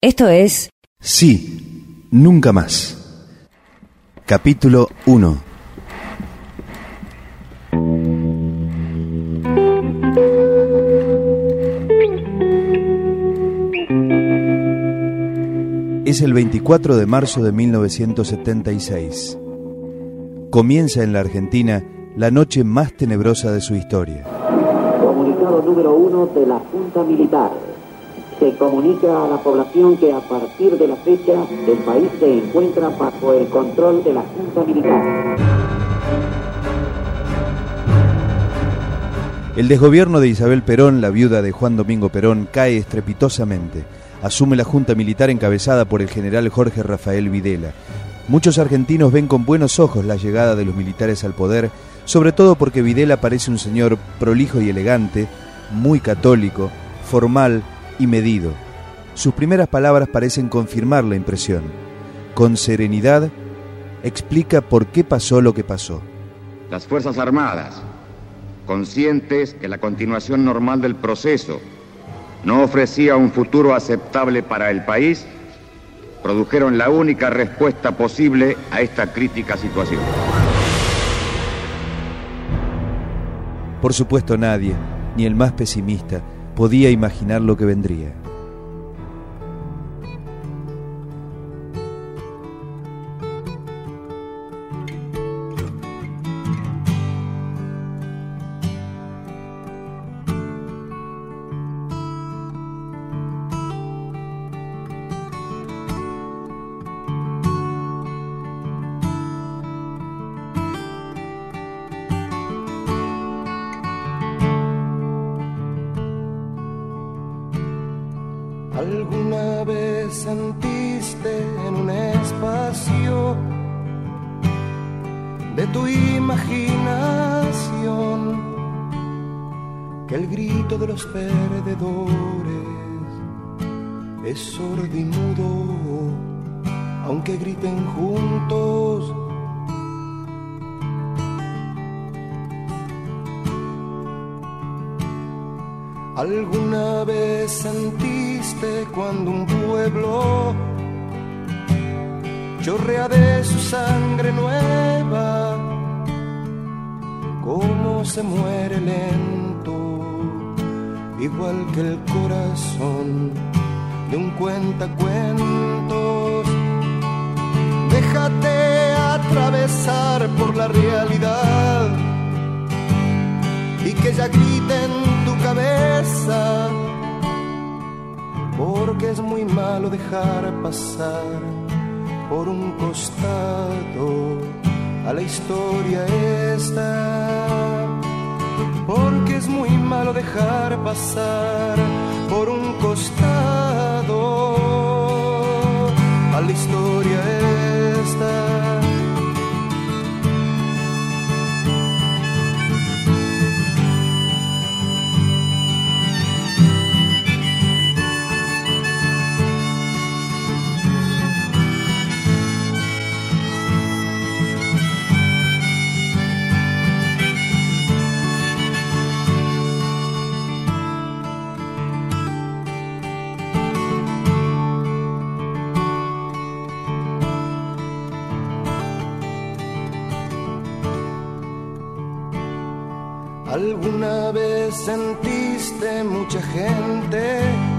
Esto es... Sí, nunca más. Capítulo 1. Es el 24 de marzo de 1976. Comienza en la Argentina la noche más tenebrosa de su historia. Comunicado número 1 de la Junta Militar. Se comunica a la población que a partir de la fecha el país se encuentra bajo el control de la Junta Militar. El desgobierno de Isabel Perón, la viuda de Juan Domingo Perón, cae estrepitosamente. Asume la Junta Militar encabezada por el general Jorge Rafael Videla. Muchos argentinos ven con buenos ojos la llegada de los militares al poder, sobre todo porque Videla parece un señor prolijo y elegante, muy católico, formal y medido. Sus primeras palabras parecen confirmar la impresión. Con serenidad, explica por qué pasó lo que pasó. Las Fuerzas Armadas, conscientes que la continuación normal del proceso no ofrecía un futuro aceptable para el país, produjeron la única respuesta posible a esta crítica situación. Por supuesto nadie, ni el más pesimista, podía imaginar lo que vendría. ¿Alguna vez sentiste en un espacio de tu imaginación que el grito de los perdedores es sordo y mudo, aunque griten juntos? ¿Alguna vez sentiste cuando un pueblo chorrea de su sangre nueva, cómo se muere lento, igual que el corazón de un cuentacuentos? Déjate atravesar por la realidad y que ella grite en tu cabeza, porque es muy malo dejar pasar por un costado a la historia esta, porque es muy malo dejar pasar por un costado a la historia esta. ¿Alguna vez sentiste mucha gente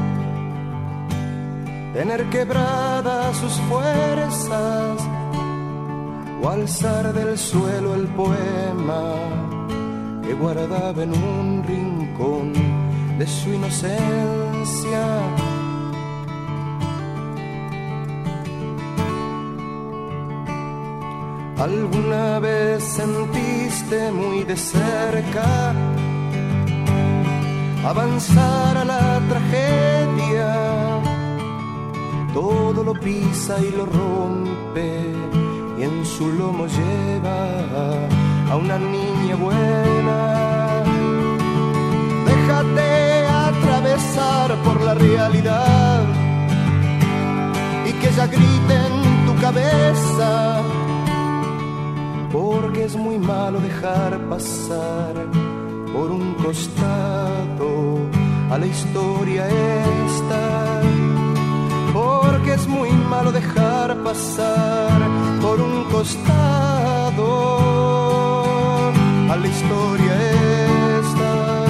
tener quebradas sus fuerzas o alzar del suelo el poema que guardaba en un rincón de su inocencia? ¿Alguna vez sentiste muy de cerca avanzar a la tragedia? Todo lo pisa y lo rompe y en su lomo lleva a una niña buena. Déjate atravesar por la realidad y que ella grite en tu cabeza, porque es muy malo dejar pasar por un costado a la historia esta. Oh, solo dejar pasar por un costado a la historia esta.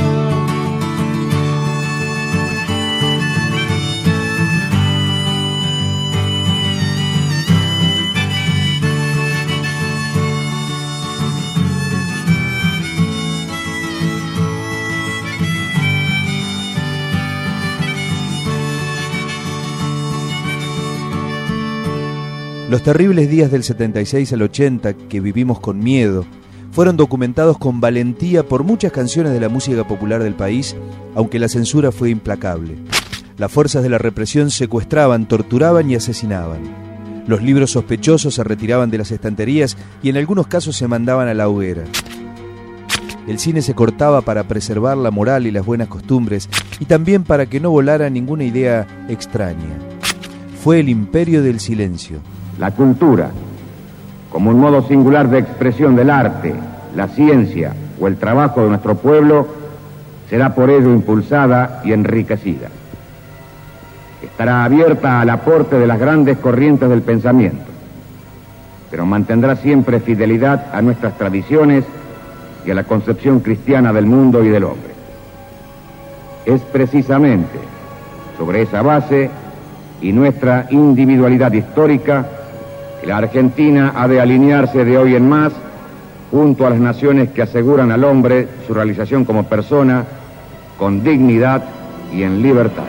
Los terribles días del 76 al 80 que vivimos con miedo fueron documentados con valentía por muchas canciones de la música popular del país, aunque la censura fue implacable. Las fuerzas de la represión secuestraban, torturaban y asesinaban. Los libros sospechosos se retiraban de las estanterías y en algunos casos se mandaban a la hoguera. El cine se cortaba para preservar la moral y las buenas costumbres y también para que no volara ninguna idea extraña. Fue el imperio del silencio. La cultura, como un modo singular de expresión del arte, la ciencia o el trabajo de nuestro pueblo, será por ello impulsada y enriquecida. Estará abierta al aporte de las grandes corrientes del pensamiento, pero mantendrá siempre fidelidad a nuestras tradiciones y a la concepción cristiana del mundo y del hombre. Es precisamente sobre esa base y nuestra individualidad histórica que la Argentina ha de alinearse de hoy en más junto a las naciones que aseguran al hombre su realización como persona con dignidad y en libertad.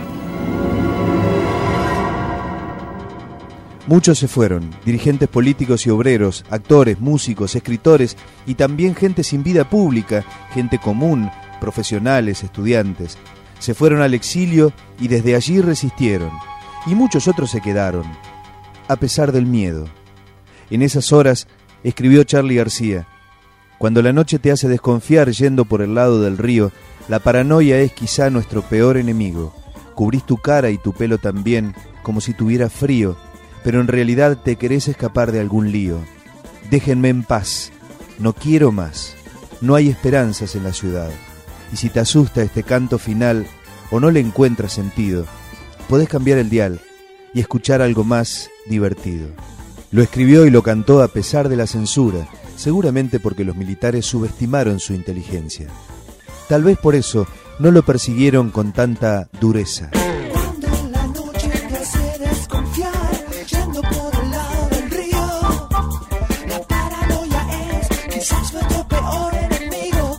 Muchos se fueron, dirigentes políticos y obreros, actores, músicos, escritores y también gente sin vida pública, gente común, profesionales, estudiantes. Se fueron al exilio y desde allí resistieron. Y muchos otros se quedaron, a pesar del miedo. En esas horas, escribió Charly García, cuando la noche te hace desconfiar yendo por el lado del río, la paranoia es quizá nuestro peor enemigo. Cubrís tu cara y tu pelo también, como si tuviera frío, pero en realidad te querés escapar de algún lío. Déjenme en paz, no quiero más, no hay esperanzas en la ciudad. Y si te asusta este canto final o no le encuentras sentido, podés cambiar el dial y escuchar algo más divertido. Lo escribió y lo cantó a pesar de la censura, seguramente porque los militares subestimaron su inteligencia. Tal vez por eso no lo persiguieron con tanta dureza. Cuando la noche te hace desconfiar, yendo por el lado del río, la paranoia es quizás nuestro peor enemigo.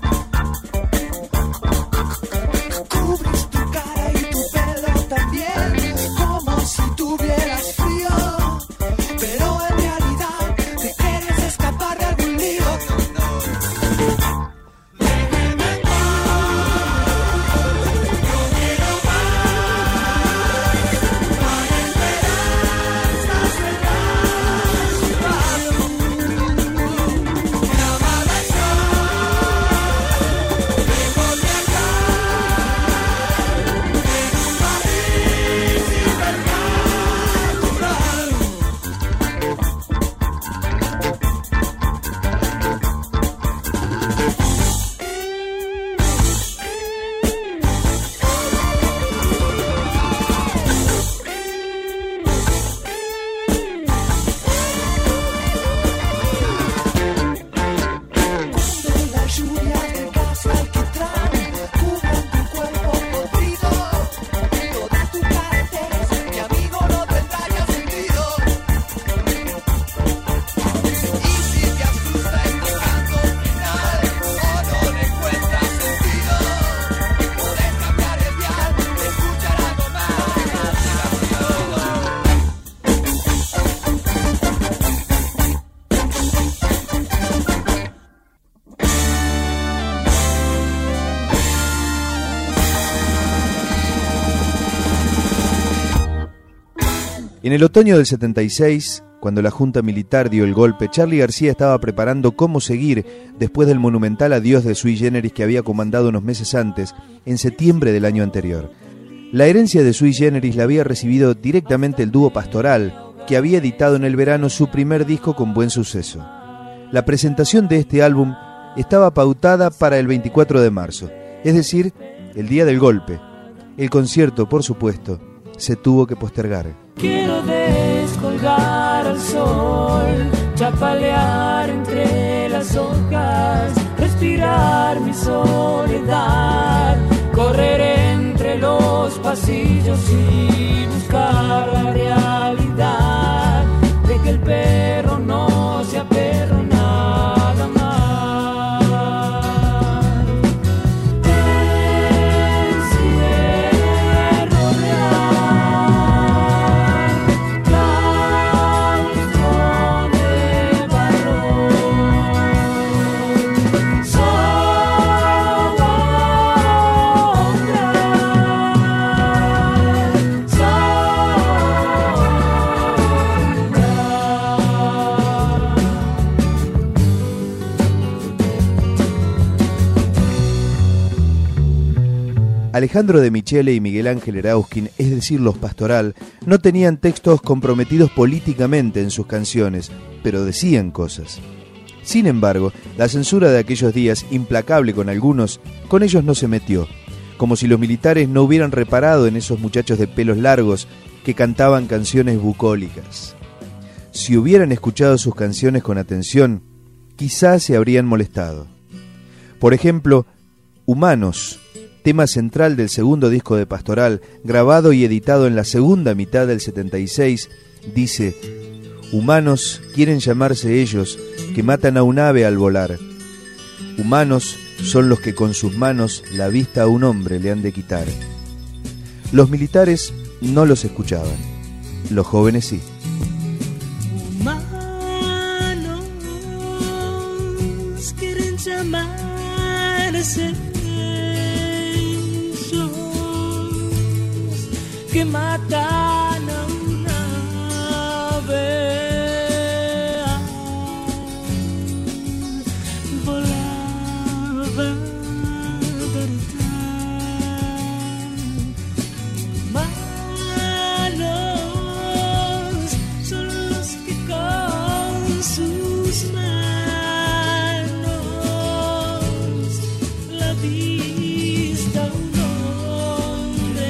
Cubres tu cara y tu pelo también, como si tuvieras frío, pero en realidad te quieres escapar de algún lío. En el otoño del 76, cuando la Junta Militar dio el golpe, Charly García estaba preparando cómo seguir después del monumental adiós de Sui Generis que había comandado unos meses antes, en septiembre del año anterior. La herencia de Sui Generis la había recibido directamente el dúo Pastoral, que había editado en el verano su primer disco con buen suceso. La presentación de este álbum estaba pautada para el 24 de marzo, es decir, el día del golpe. El concierto, por supuesto, se tuvo que postergar. Quiero descolgar al sol, chapalear entre las hojas, respirar mi soledad, correr entre los pasillos y buscar la realidad de que el perro no sea perro nada más. Alejandro de Michele y Miguel Ángel Erauskin, es decir, los Pastoral, no tenían textos comprometidos políticamente en sus canciones, pero decían cosas. Sin embargo, la censura de aquellos días, implacable con algunos, con ellos no se metió, como si los militares no hubieran reparado en esos muchachos de pelos largos que cantaban canciones bucólicas. Si hubieran escuchado sus canciones con atención, quizás se habrían molestado. Por ejemplo, Humanos, tema central del segundo disco de Pastoral, grabado y editado en la segunda mitad del 76, dice: humanos quieren llamarse ellos, que matan a un ave al volar. Humanos son los que con sus manos la vista a un hombre le han de quitar. Los militares no los escuchaban, los jóvenes sí. Humanos quieren llamarse que matan a una ave volaba manos son los que con sus manos la vista a un hombre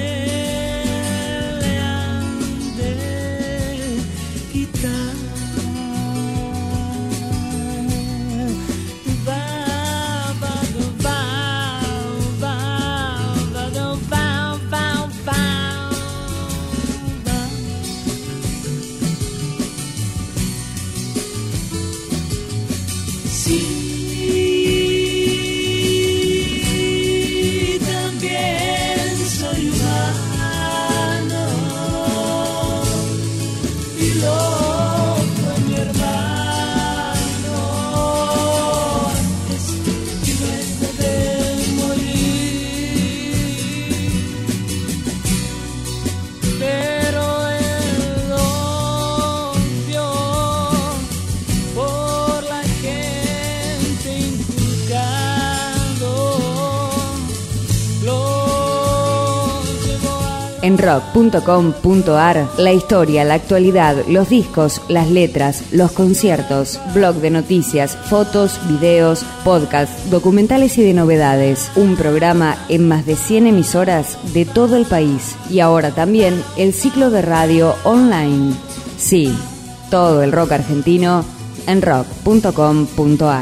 sí, también soy humano y lo fue mi hermano antes que no de morir, pero él lo vio por la gente inculcando, lo llevó a En rock.com.ar, la historia, la actualidad, los discos, las letras, los conciertos, blog de noticias, fotos, videos, podcasts, documentales y de novedades. Un programa en más de 100 emisoras de todo el país. Y ahora también el ciclo de radio online. Sí, todo el rock argentino en rock.com.ar.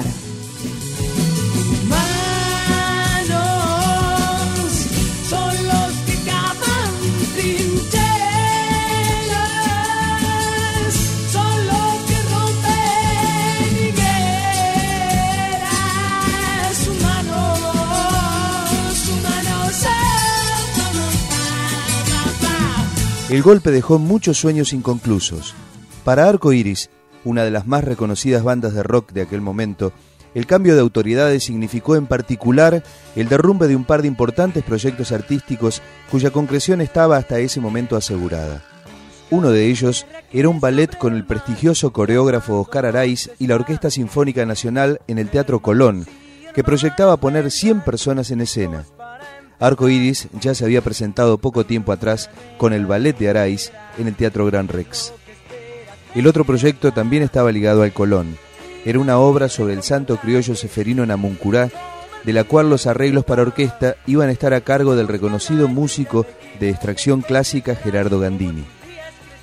El golpe dejó muchos sueños inconclusos. Para Arco Iris, una de las más reconocidas bandas de rock de aquel momento, el cambio de autoridades significó en particular el derrumbe de un par de importantes proyectos artísticos cuya concreción estaba hasta ese momento asegurada. Uno de ellos era un ballet con el prestigioso coreógrafo Oscar Araiz y la Orquesta Sinfónica Nacional en el Teatro Colón, que proyectaba poner 100 personas en escena. Arco Iris ya se había presentado poco tiempo atrás con el ballet de Araiz en el Teatro Gran Rex. El otro proyecto también estaba ligado al Colón. Era una obra sobre el santo criollo Seferino Namuncurá, de la cual los arreglos para orquesta iban a estar a cargo del reconocido músico de extracción clásica Gerardo Gandini.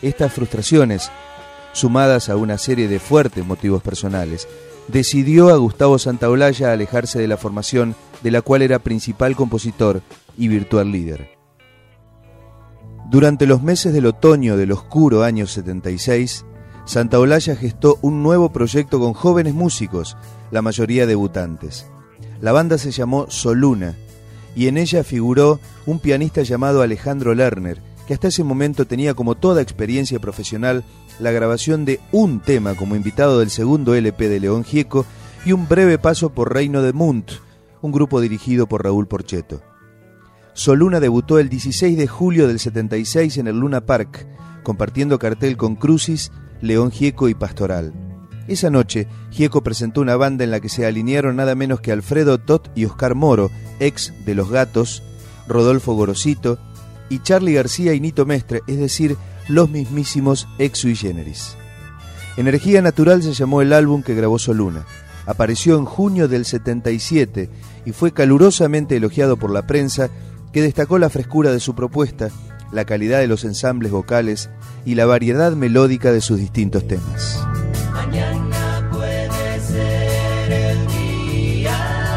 Estas frustraciones, sumadas a una serie de fuertes motivos personales, decidió a Gustavo Santaolalla alejarse de la formación de la cual era principal compositor y virtual líder. Durante los meses del otoño del oscuro año 76, Santaolalla gestó un nuevo proyecto con jóvenes músicos, la mayoría debutantes. La banda se llamó Soluna y en ella figuró un pianista llamado Alejandro Lerner, que hasta ese momento tenía como toda experiencia profesional la grabación de un tema como invitado del segundo LP de León Gieco y un breve paso por Reino de Munt, un grupo dirigido por Raúl Porchetto. Soluna debutó el 16 de julio del 76 en el Luna Park, compartiendo cartel con Crucis, León Gieco y Pastoral. Esa noche, Gieco presentó una banda en la que se alinearon nada menos que Alfredo Tot y Oscar Moro, ex de Los Gatos, Rodolfo Gorosito y Charly García y Nito Mestre, es decir, los mismísimos ex sui generis. Energía Natural se llamó el álbum que grabó Soluna. Apareció en junio del 77 y fue calurosamente elogiado por la prensa, que destacó la frescura de su propuesta, la calidad de los ensambles vocales y la variedad melódica de sus distintos temas. Mañana puede ser el día,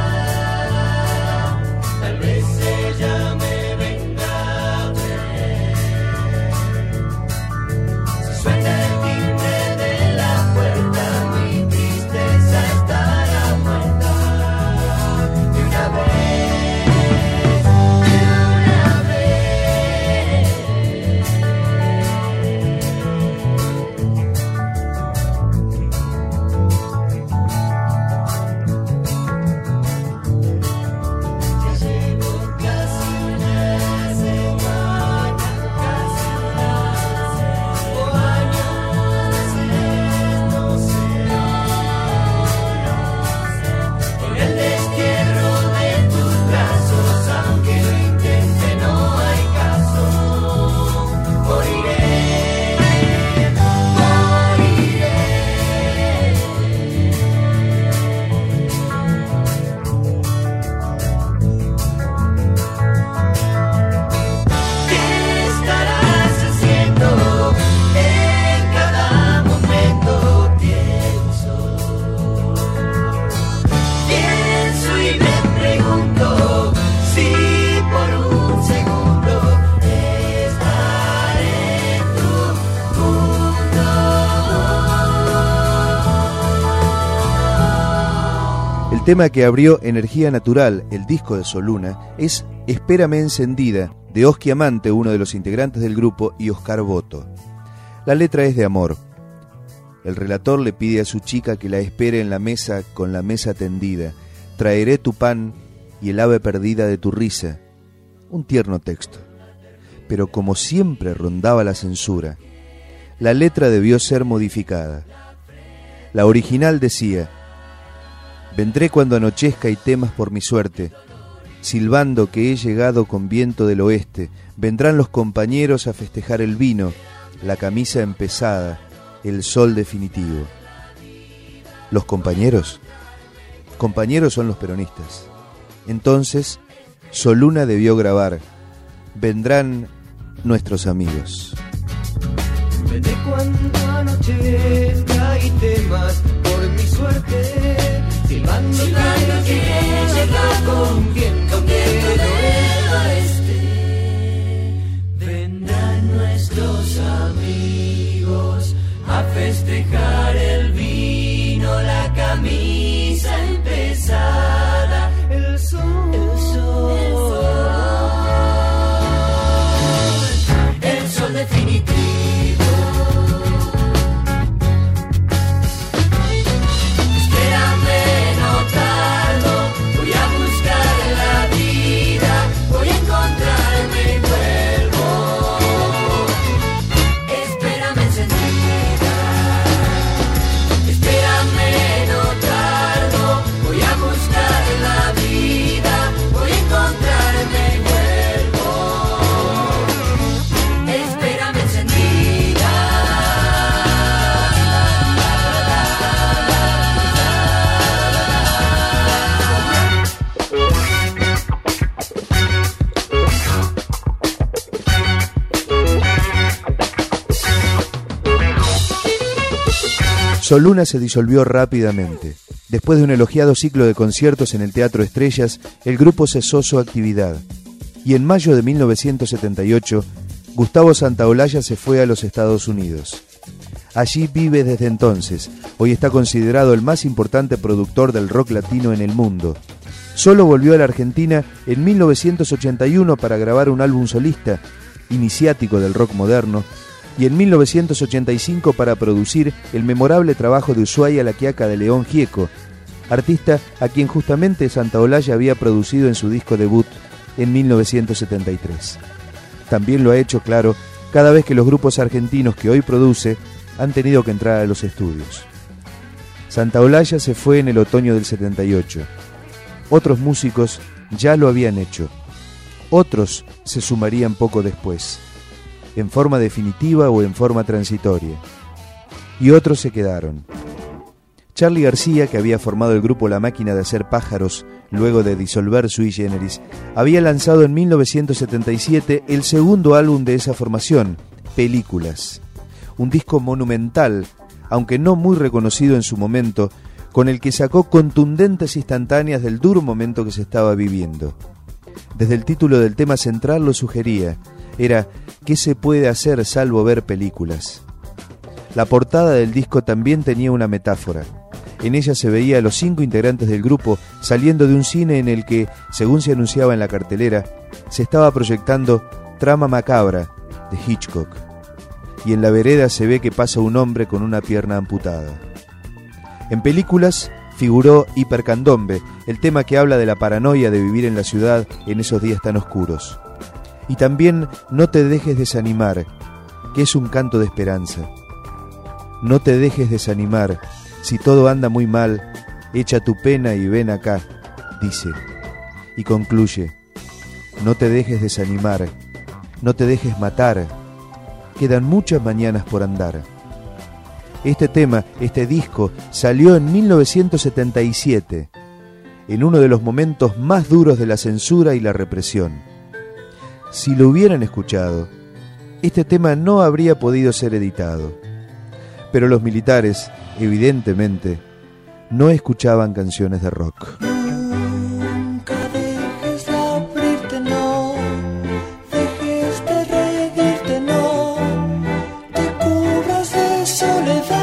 tal vez ella me venga a ver. Si suena el timbre de la puerta, mi tristeza estará muerta de una vez, de una vez. El tema que abrió Energía Natural, el disco de Soluna, es Espérame Encendida, de Oski Amante, uno de los integrantes del grupo, y Oscar Boto. La letra es de amor. El relator le pide a su chica que la espere en la mesa con la mesa tendida. Traeré tu pan y el ave perdida de tu risa. Un tierno texto. Pero como siempre rondaba la censura, la letra debió ser modificada. La original decía: vendré cuando anochezca y temas por mi suerte, silbando que he llegado con viento del oeste. Vendrán los compañeros a festejar el vino, la camisa empezada, el sol definitivo. ¿Los compañeros? Compañeros son los peronistas. Entonces, Soluna debió grabar: vendrán nuestros amigos. Vendré cuando anochezca y temas por mi suerte, silbando que llega con viento del oeste. Vendrán nuestros amigos a festejar el vino, la camisa empezada, el sol, el sol definitivo. Soluna se disolvió rápidamente. Después de un elogiado ciclo de conciertos en el Teatro Estrellas, el grupo cesó su actividad. Y en mayo de 1978, Gustavo Santaolalla se fue a los Estados Unidos. Allí vive desde entonces. Hoy está considerado el más importante productor del rock latino en el mundo. Solo volvió a la Argentina en 1981 para grabar un álbum solista, iniciático del rock moderno, y en 1985 para producir el memorable trabajo de Ushuaia La Quiaca de León Gieco, artista a quien justamente Santaolalla había producido en su disco debut en 1973. También lo ha hecho, claro, cada vez que los grupos argentinos que hoy produce han tenido que entrar a los estudios. Santaolalla se fue en el otoño del 78. Otros músicos ya lo habían hecho. Otros se sumarían poco después, en forma definitiva o en forma transitoria. Y otros se quedaron. Charly García, que había formado el grupo La Máquina de Hacer Pájaros luego de disolver Sui Generis, había lanzado en 1977 el segundo álbum de esa formación, Películas. Un disco monumental, aunque no muy reconocido en su momento, con el que sacó contundentes instantáneas del duro momento que se estaba viviendo. Desde el título del tema central lo sugería, era ¿qué se puede hacer salvo ver películas? La portada del disco también tenía una metáfora. En ella se veía a los 5 integrantes del grupo saliendo de un cine en el que, según se anunciaba en la cartelera, se estaba proyectando Trama Macabra, de Hitchcock. Y en la vereda se ve que pasa un hombre con una pierna amputada. En Películas figuró Hipercandombe, el tema que habla de la paranoia de vivir en la ciudad en esos días tan oscuros. Y también No te dejes desanimar, que es un canto de esperanza. No te dejes desanimar, si todo anda muy mal, echa tu pena y ven acá, dice. Y concluye, no te dejes desanimar, no te dejes matar, quedan muchas mañanas por andar. Este tema, este disco, salió en 1977, en uno de los momentos más duros de la censura y la represión. Si lo hubieran escuchado, este tema no habría podido ser editado. Pero los militares, evidentemente, no escuchaban canciones de rock. Nunca dejes de abrirte, no dejes de reírte, no te cubras de soledad.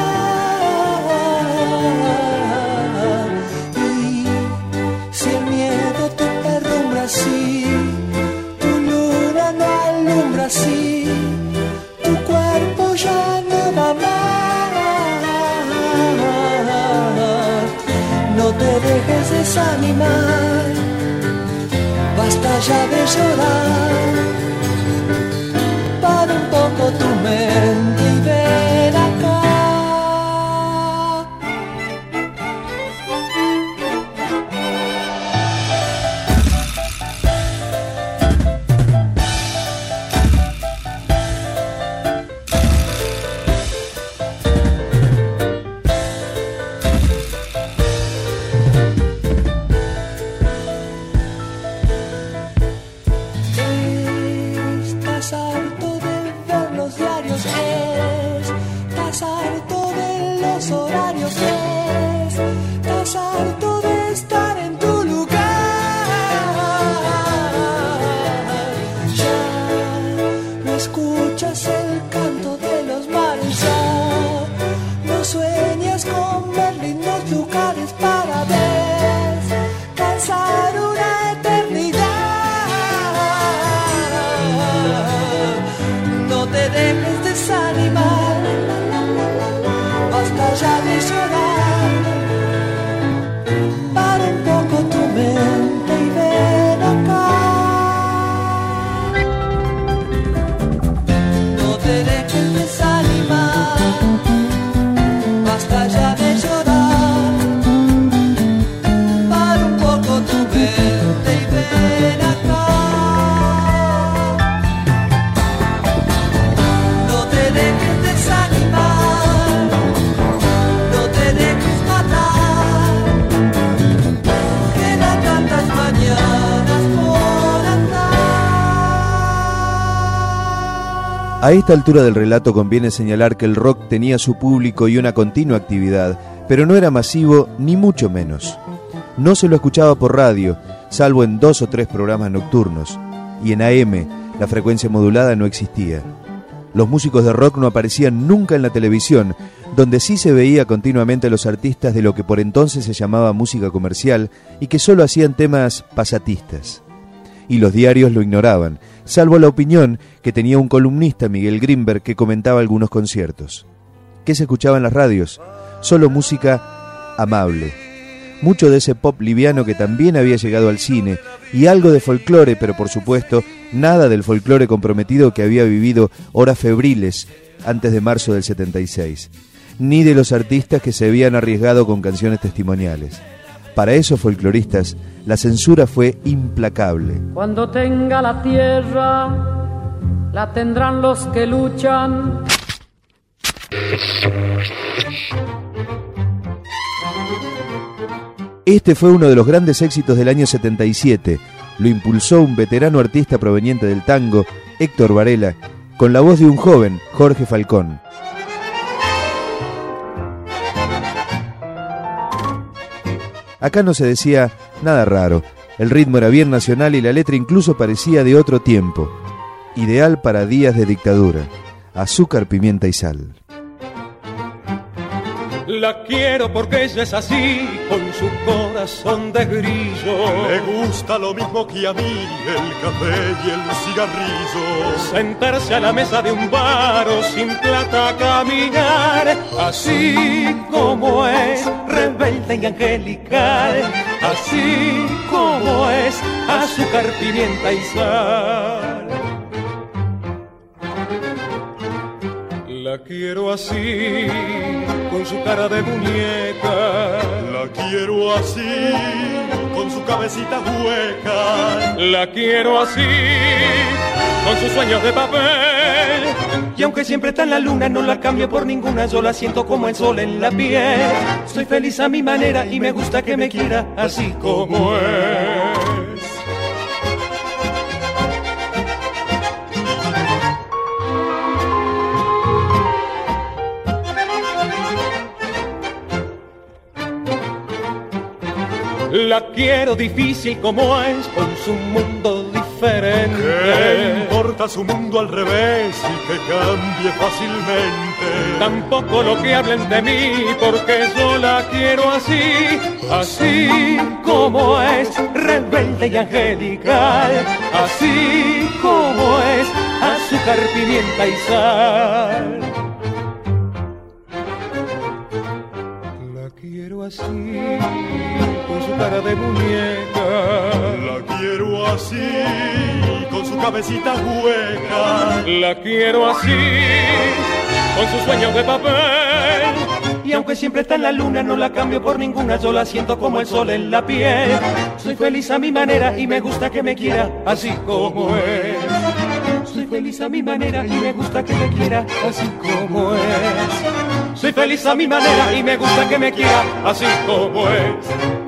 Y si el miedo te herrumbra así, tu luna no alumbra así, tu cuerpo ya no va más. No te dejes desanimar, basta ya de llorar. Para un poco tu mente y ven acá. Estás harto de ver los diarios, estás harto de los horarios, estás harto de estar en tu lugar. Ya no escuchas el canto de los mares, ya no sueñas con ver lindos lugares para descansar una eternidad. No te dejes desanimar, basta ya de llorar. A esta altura del relato conviene señalar que el rock tenía su público y una continua actividad, pero no era masivo ni mucho menos. No se lo escuchaba por radio, salvo en 2 o 3 programas nocturnos, y en AM la frecuencia modulada no existía. Los músicos de rock no aparecían nunca en la televisión, donde sí se veía continuamente a los artistas de lo que por entonces se llamaba música comercial y que solo hacían temas pasatistas. Y los diarios lo ignoraban, salvo la opinión que tenía un columnista, Miguel Grimberg, que comentaba algunos conciertos. ¿Qué se escuchaba en las radios? Solo música amable. Mucho de ese pop liviano que también había llegado al cine, y algo de folclore, pero por supuesto, nada del folclore comprometido que había vivido horas febriles antes de marzo del 76, ni de los artistas que se habían arriesgado con canciones testimoniales. Para esos folcloristas, la censura fue implacable. Cuando tenga la tierra, la tendrán los que luchan. Este fue uno de los grandes éxitos del año 77. Lo impulsó un veterano artista proveniente del tango, Héctor Varela, con la voz de un joven, Jorge Falcón. Acá no se decía nada raro. El ritmo era bien nacional y la letra incluso parecía de otro tiempo. Ideal para días de dictadura. Azúcar, pimienta y sal. La quiero porque ella es así, con su corazón de grillo. Le gusta lo mismo que a mí, el café y el cigarrillo. Sentarse a la mesa de un bar o sin plata a caminar, así como es, rebelde y angelical. Así como es, azúcar, pimienta y sal. La quiero así, con su cara de muñeca. La quiero así, con su cabecita hueca. La quiero así, con sus sueños de papel. Y aunque siempre está en la luna, no la cambio por ninguna. Yo la siento como el sol en la piel. Soy feliz a mi manera y me gusta que me quiera así como es. La quiero difícil como es, con su mundo diferente. ¿Qué importa su mundo al revés y que cambie fácilmente? Tampoco lo que hablen de mí, porque yo la quiero así. Así como es, rebelde y angelical. Así como es, azúcar, pimienta y sal. La quiero así, con su cara de muñeca. La quiero así, con su cabecita hueca. La quiero así, con sus sueños de papel. Y aunque siempre está en la luna, no la cambio por ninguna. Yo la siento como el sol en la piel. Soy feliz a mi manera y me gusta que me quiera así como es. Soy feliz a mi manera y me gusta que me quiera así como es. Soy feliz a mi manera y me gusta que me quiera así como es.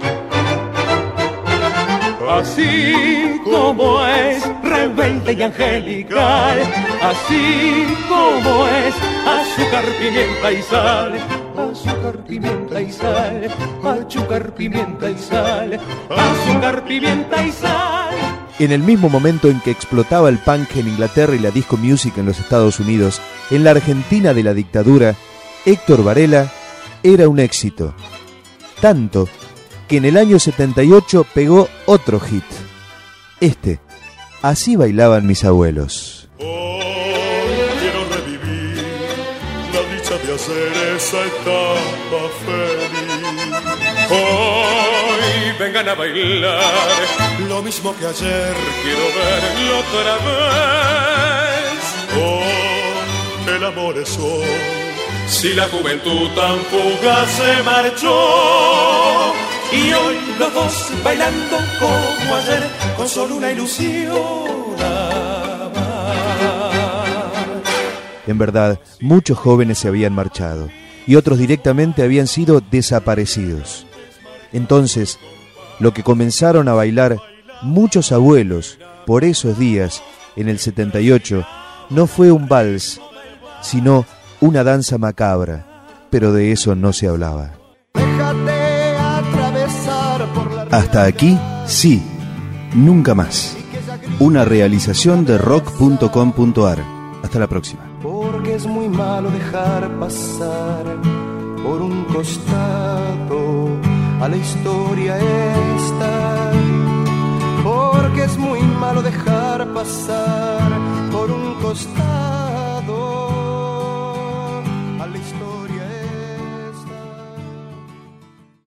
Así como es, rebelde y angelical. Así como es, azúcar, pimienta y sal. Azúcar, pimienta y sal. Azúcar, pimienta y sal. Azúcar, pimienta y sal. En el mismo momento en que explotaba el punk en Inglaterra y la disco music en los Estados Unidos, en la Argentina de la dictadura, Héctor Varela era un éxito. Tanto que en el año 78 pegó otro hit. Así bailaban mis abuelos. Hoy quiero revivir la dicha de hacer esa etapa feliz. Hoy vengan a bailar Lo mismo que ayer, quiero verlo otra vez. oh, el amor es hoy. Si la juventud tan fugaz se marchó, y hoy los dos bailando como ayer, con solo una ilusión amar. En verdad, muchos jóvenes se habían marchado y otros directamente habían sido desaparecidos. Entonces, lo que comenzaron a bailar muchos abuelos por esos días, en el 78, no fue un vals, sino una danza macabra, pero de eso no se hablaba. Déjate atravesar por la Hasta aquí, sí, nunca más. Una realización de rock.com.ar. Hasta la próxima. Porque es muy malo dejar pasar por un costado a la historia esta. Porque es muy malo dejar pasar por un costado a la historia.